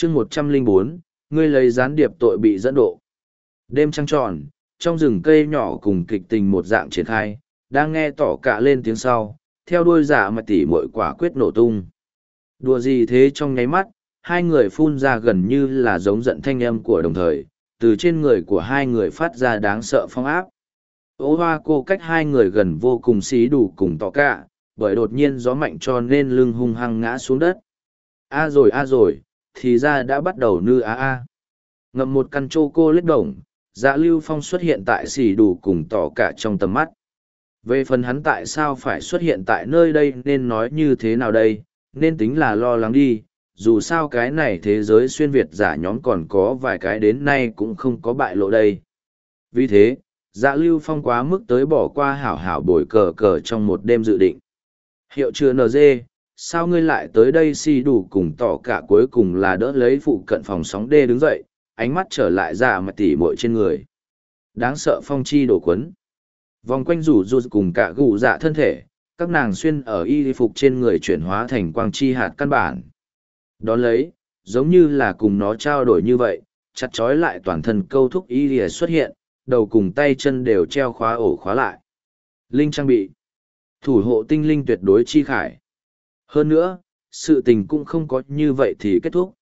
chương 104, ngươi lấy gián điệp tội bị dẫn độ. Đêm trăng tròn, trong rừng cây nhỏ cùng kịch tình một dạng triển khai, đang nghe tỏ cả lên tiếng sau, theo đuôi giả mà tỉ mội quả quyết nổ tung. Đùa gì thế trong nháy mắt, hai người phun ra gần như là giống giận thanh âm của đồng thời, từ trên người của hai người phát ra đáng sợ phong áp. Ô hoa cô cách hai người gần vô cùng xí đủ cùng tỏ cả, bởi đột nhiên gió mạnh cho nên lưng hung hăng ngã xuống đất. A rồi, thì ra đã bắt đầu nư a. Ngậm một căn chô cô lết đồng, Dạ Lưu Phong xuất hiện tại xỉ đủ cùng tỏ cả trong tầm mắt. Về phần hắn tại sao phải xuất hiện tại nơi đây nên nói như thế nào đây, nên tính là lo lắng đi, dù sao cái này thế giới xuyên Việt giả nhóm còn có vài cái đến nay cũng không có bại lộ đây. Vì thế, Dạ Lưu Phong quá mức tới bỏ qua hảo hảo bồi cờ cờ trong một đêm dự định. Hiệu chứa NG, sao ngươi lại tới đây xì đủ cùng tỏ cả cuối cùng là đỡ lấy phụ cận phòng sóng đê đứng dậy, ánh mắt trở lại ra mà tỉ mội trên người. Đáng sợ phong chi đổ quấn. Vòng quanh rủ rụt cùng cả gù dạ thân thể, các nàng xuyên ở y phục trên người chuyển hóa thành quang chi hạt căn bản. Đón lấy, giống như là cùng nó trao đổi như vậy, chặt chói lại toàn thân câu thúc y lìa xuất hiện, đầu cùng tay chân đều treo khóa ổ khóa lại. Linh trang bị. Thủ hộ tinh linh tuyệt đối chi khải. Hơn nữa, sự tình cũng không có như vậy thì kết thúc.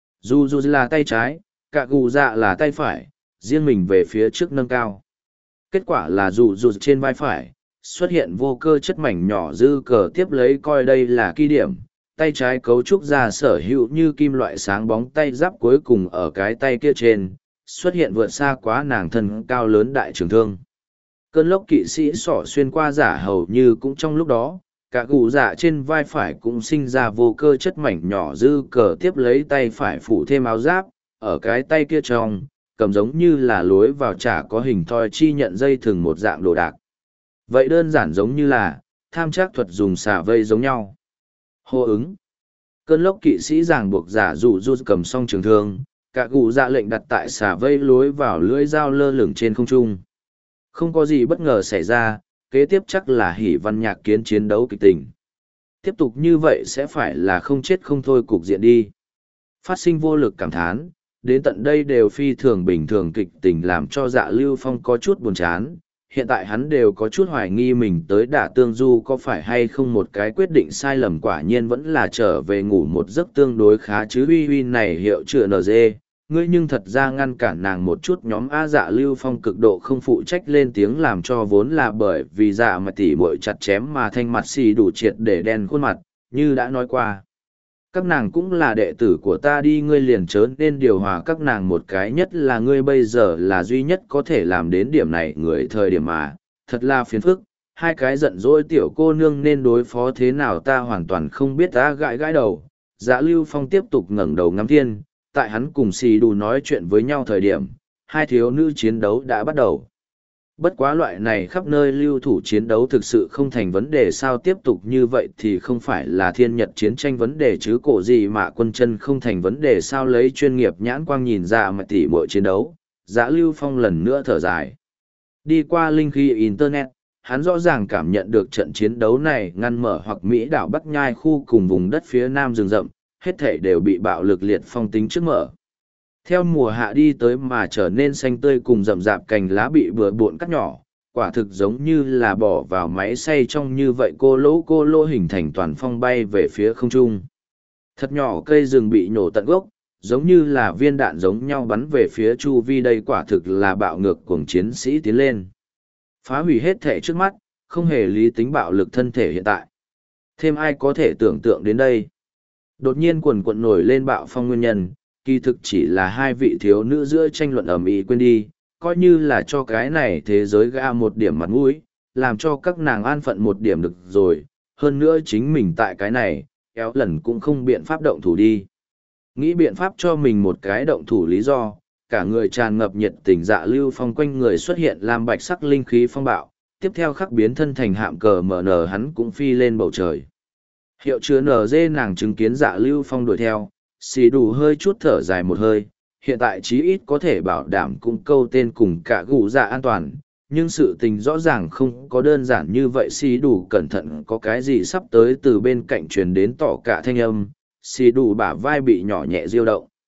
Dù là tay trái, cả gù dạ là tay phải, riêng mình về phía trước nâng cao. Kết quả là dù trên vai phải, xuất hiện vô cơ chất mảnh nhỏ dư cờ tiếp lấy coi đây là kỳ điểm. Tay trái cấu trúc ra sở hữu như kim loại sáng bóng tay giáp cuối cùng ở cái tay kia trên, xuất hiện vượt xa quá nàng thân cao lớn đại trường thương. Cơn lốc kỵ sĩ sỏ xuyên qua giả hầu như cũng trong lúc đó, cả gù dạ trên vai phải cũng sinh ra vô cơ chất mảnh nhỏ dư cờ tiếp lấy tay phải phủ thêm áo giáp, ở cái tay kia trong, cầm giống như là lối vào chả có hình thoi chi nhận dây thừng một dạng đồ đạc. Vậy đơn giản giống như là, tham trác thuật dùng xà vây giống nhau. Hô ứng. Cơn lốc kỵ sĩ ràng buộc giả dụ cầm song trường thương, cả gù dạ lệnh đặt tại xà vây lối vào lưỡi dao lơ lửng trên không trung. Không có gì bất ngờ xảy ra, kế tiếp chắc là hỉ văn nhạc kiến chiến đấu kịch tình. Tiếp tục như vậy sẽ phải là không chết không thôi cục diện đi. Phát sinh vô lực cảm thán, đến tận đây đều phi thường bình thường kịch tình làm cho Dạ Lưu Phong có chút buồn chán. Hiện tại hắn đều có chút hoài nghi mình tới đả tương du có phải hay không một cái quyết định sai lầm, quả nhiên vẫn là trở về ngủ một giấc tương đối khá chứ. Uy này hiệu chữa NG, ngươi nhưng thật ra ngăn cản nàng một chút. Nhóm A. Dạ Lưu Phong cực độ không phụ trách lên tiếng làm cho vốn là bởi vì dạ mà tỉ muội chặt chém mà thanh mặt xì đủ triệt để đen khuôn mặt, như đã nói qua. Các nàng cũng là đệ tử của ta đi, ngươi liền chớ nên điều hòa các nàng một cái, nhất là ngươi bây giờ là duy nhất có thể làm đến điểm này người thời điểm mà, thật là phiền phức. Hai cái giận dỗi tiểu cô nương nên đối phó thế nào ta hoàn toàn không biết. Ta gãi đầu. Dạ Lưu Phong tiếp tục ngẩng đầu ngắm thiên, tại hắn cùng xì đủ nói chuyện với nhau thời điểm, hai thiếu nữ chiến đấu đã bắt đầu. Bất quá loại này khắp nơi lưu thủ chiến đấu thực sự không thành vấn đề, sao tiếp tục như vậy thì không phải là thiên nhật chiến tranh vấn đề chứ cổ gì mà quân chân không thành vấn đề sao. Lấy chuyên nghiệp nhãn quang nhìn ra mà tỉ mọi chiến đấu, Dạ Lưu Phong lần nữa thở dài. Đi qua linh khí internet, hắn rõ ràng cảm nhận được trận chiến đấu này ngăn mở hoặc Mỹ đảo Bắc Nhai khu cùng vùng đất phía nam rừng rậm, hết thể đều bị bạo lực liệt phong tính trước mở. Theo mùa hạ đi tới mà trở nên xanh tươi cùng rậm rạp cành lá bị bừa bộn cắt nhỏ, quả thực giống như là bỏ vào máy xay trong như vậy. Cô lỗ hình thành toàn phong bay về phía không trung. Thật nhỏ cây rừng bị nhổ tận gốc, giống như là viên đạn giống nhau bắn về phía chu vi. Đây quả thực là bạo ngược cuồng chiến sĩ tiến lên. Phá hủy hết thể trước mắt, không hề lý tính bạo lực thân thể hiện tại. Thêm ai có thể tưởng tượng đến đây. Đột nhiên quần quận nổi lên bạo phong nguyên nhân, kỳ thực chỉ là hai vị thiếu nữ giữa tranh luận ầm ĩ quên đi, coi như là cho cái này thế giới gã một điểm mặt mũi, làm cho các nàng an phận một điểm được rồi. Hơn nữa chính mình tại cái này, kéo lần cũng không biện pháp động thủ đi. Nghĩ biện pháp cho mình một cái động thủ lý do, cả người tràn ngập nhiệt tình. Dạ Lưu Phong quanh người xuất hiện làm bạch sắc linh khí phong bạo, tiếp theo khắc biến thân thành hạm cờ mở nở, hắn cũng phi lên bầu trời. Hiệu chứa NG nàng chứng kiến Dạ Lưu Phong đuổi theo, xì đủ hơi chút thở dài một hơi, hiện tại chí ít có thể bảo đảm cũng câu tên cùng cả gù dạ an toàn, nhưng sự tình rõ ràng không có đơn giản như vậy. Xì đủ cẩn thận, có cái gì sắp tới. Từ bên cạnh truyền đến tỏ cả thanh âm, xì đủ bả vai bị nhỏ nhẹ diêu động.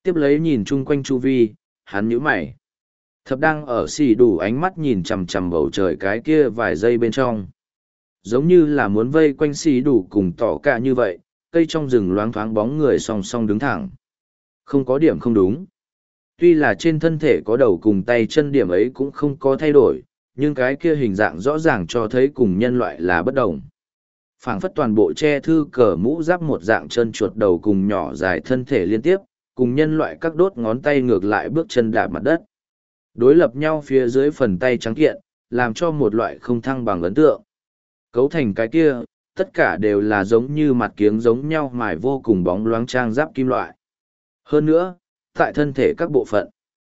Tiếp lấy nhìn chung quanh chu vi, hắn nhíu mày. Thập đang ở xì đủ ánh mắt nhìn chằm chằm bầu trời cái kia vài giây bên trong. Giống như là muốn vây quanh xì đủ cùng tỏ cả như vậy, cây trong rừng loáng thoáng bóng người song song đứng thẳng. Không có điểm không đúng. Tuy là trên thân thể có đầu cùng tay chân điểm ấy cũng không có thay đổi, nhưng cái kia hình dạng rõ ràng cho thấy cùng nhân loại là bất đồng. Phảng phất toàn bộ che thư cờ mũ giáp một dạng chân chuột đầu cùng nhỏ dài thân thể liên tiếp, cùng nhân loại các đốt ngón tay ngược lại bước chân đạp mặt đất. Đối lập nhau phía dưới phần tay trắng kiện, làm cho một loại không thăng bằng ấn tượng. Cấu thành cái kia, tất cả đều là giống như mặt kiếng giống nhau mài vô cùng bóng loáng trang giáp kim loại. Hơn nữa, tại thân thể các bộ phận,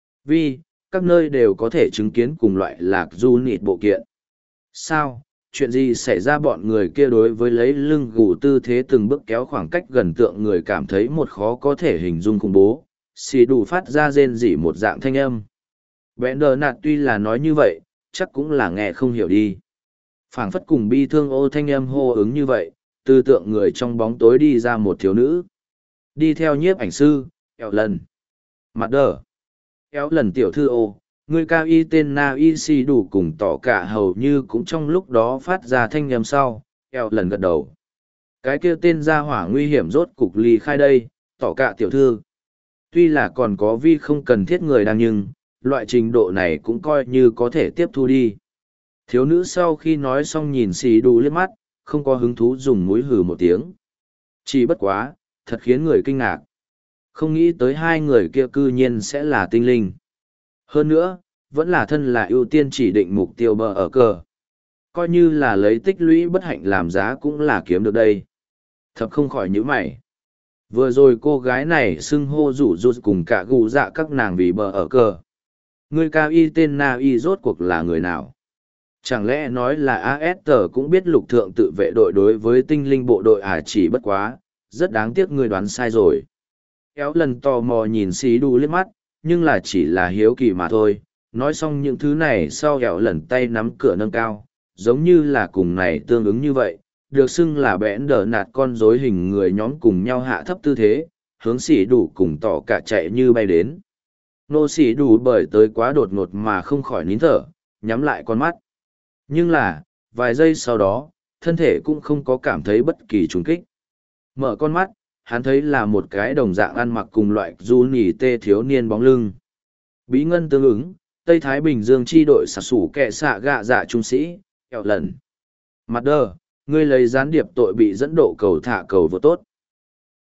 các nơi đều có thể chứng kiến cùng loại lạc du nịt bộ kiện. Sao, chuyện gì xảy ra bọn người kia đối với lấy lưng gù tư thế từng bước kéo khoảng cách gần tượng người cảm thấy một khó có thể hình dung khủng bố, xì đủ phát ra rên rỉ một dạng thanh âm. Bẽn đờ nạt tuy là nói như vậy, chắc cũng là nghe không hiểu đi. Phảng phất cùng bi thương ô thanh âm hô ứng như vậy, từ tượng người trong bóng tối đi ra một thiếu nữ. Đi theo nhiếp ảnh sư, eo lần. Mặt đờ. Eo lần tiểu thư ô, người cao y tên na y xì đủ cùng tỏ cả hầu như cũng trong lúc đó phát ra thanh âm sau, eo lần gật đầu. Cái kia tên gia hỏa nguy hiểm rốt cục ly khai đây, tỏ cả tiểu thư. Tuy là còn có vi không cần thiết người đang nhưng, loại trình độ này cũng coi như có thể tiếp thu đi. Thiếu nữ sau khi nói xong nhìn xì đủ liếc mắt, không có hứng thú dùng mũi hừ một tiếng. Chỉ bất quá, thật khiến người kinh ngạc. Không nghĩ tới hai người kia cư nhiên sẽ là tinh linh. Hơn nữa, vẫn là thân là ưu tiên chỉ định mục tiêu bờ ở cờ. Coi như là lấy tích lũy bất hạnh làm giá cũng là kiếm được đây. Thập không khỏi nhíu mày. Vừa rồi cô gái này xưng hô rủ rụt cùng cả gù dạ các nàng vì bờ ở cờ. Người cao y tên na y rốt cuộc là người nào? Chẳng lẽ nói là AST cũng biết lục thượng tự vệ đội đối với tinh linh bộ đội chỉ bất quá, rất đáng tiếc người đoán sai rồi. Kéo lần tò mò nhìn xí đu liếc mắt, nhưng là chỉ là hiếu kỳ mà thôi. Nói xong những thứ này sau kéo lần tay nắm cửa nâng cao, giống như là cùng này tương ứng như vậy, được xưng là bẽn đờ nạt con rối hình người nhóm cùng nhau hạ thấp tư thế, hướng xỉ đủ cùng tỏ cả chạy như bay đến. Nô xỉ đủ bởi tới quá đột ngột mà không khỏi nín thở, nhắm lại con mắt. Nhưng là, vài giây sau đó, thân thể cũng không có cảm thấy bất kỳ trùng kích. Mở con mắt, hắn thấy là một cái đồng dạng ăn mặc cùng loại du nỉ tê thiếu niên bóng lưng. Bí ngân tương ứng, Tây Thái Bình Dương chi đội xạ sủ kẹ xạ gạ dạ trung sĩ, kẹo lần. Mặt đơ, ngươi lấy gián điệp tội bị dẫn độ cầu thả cầu vô tốt.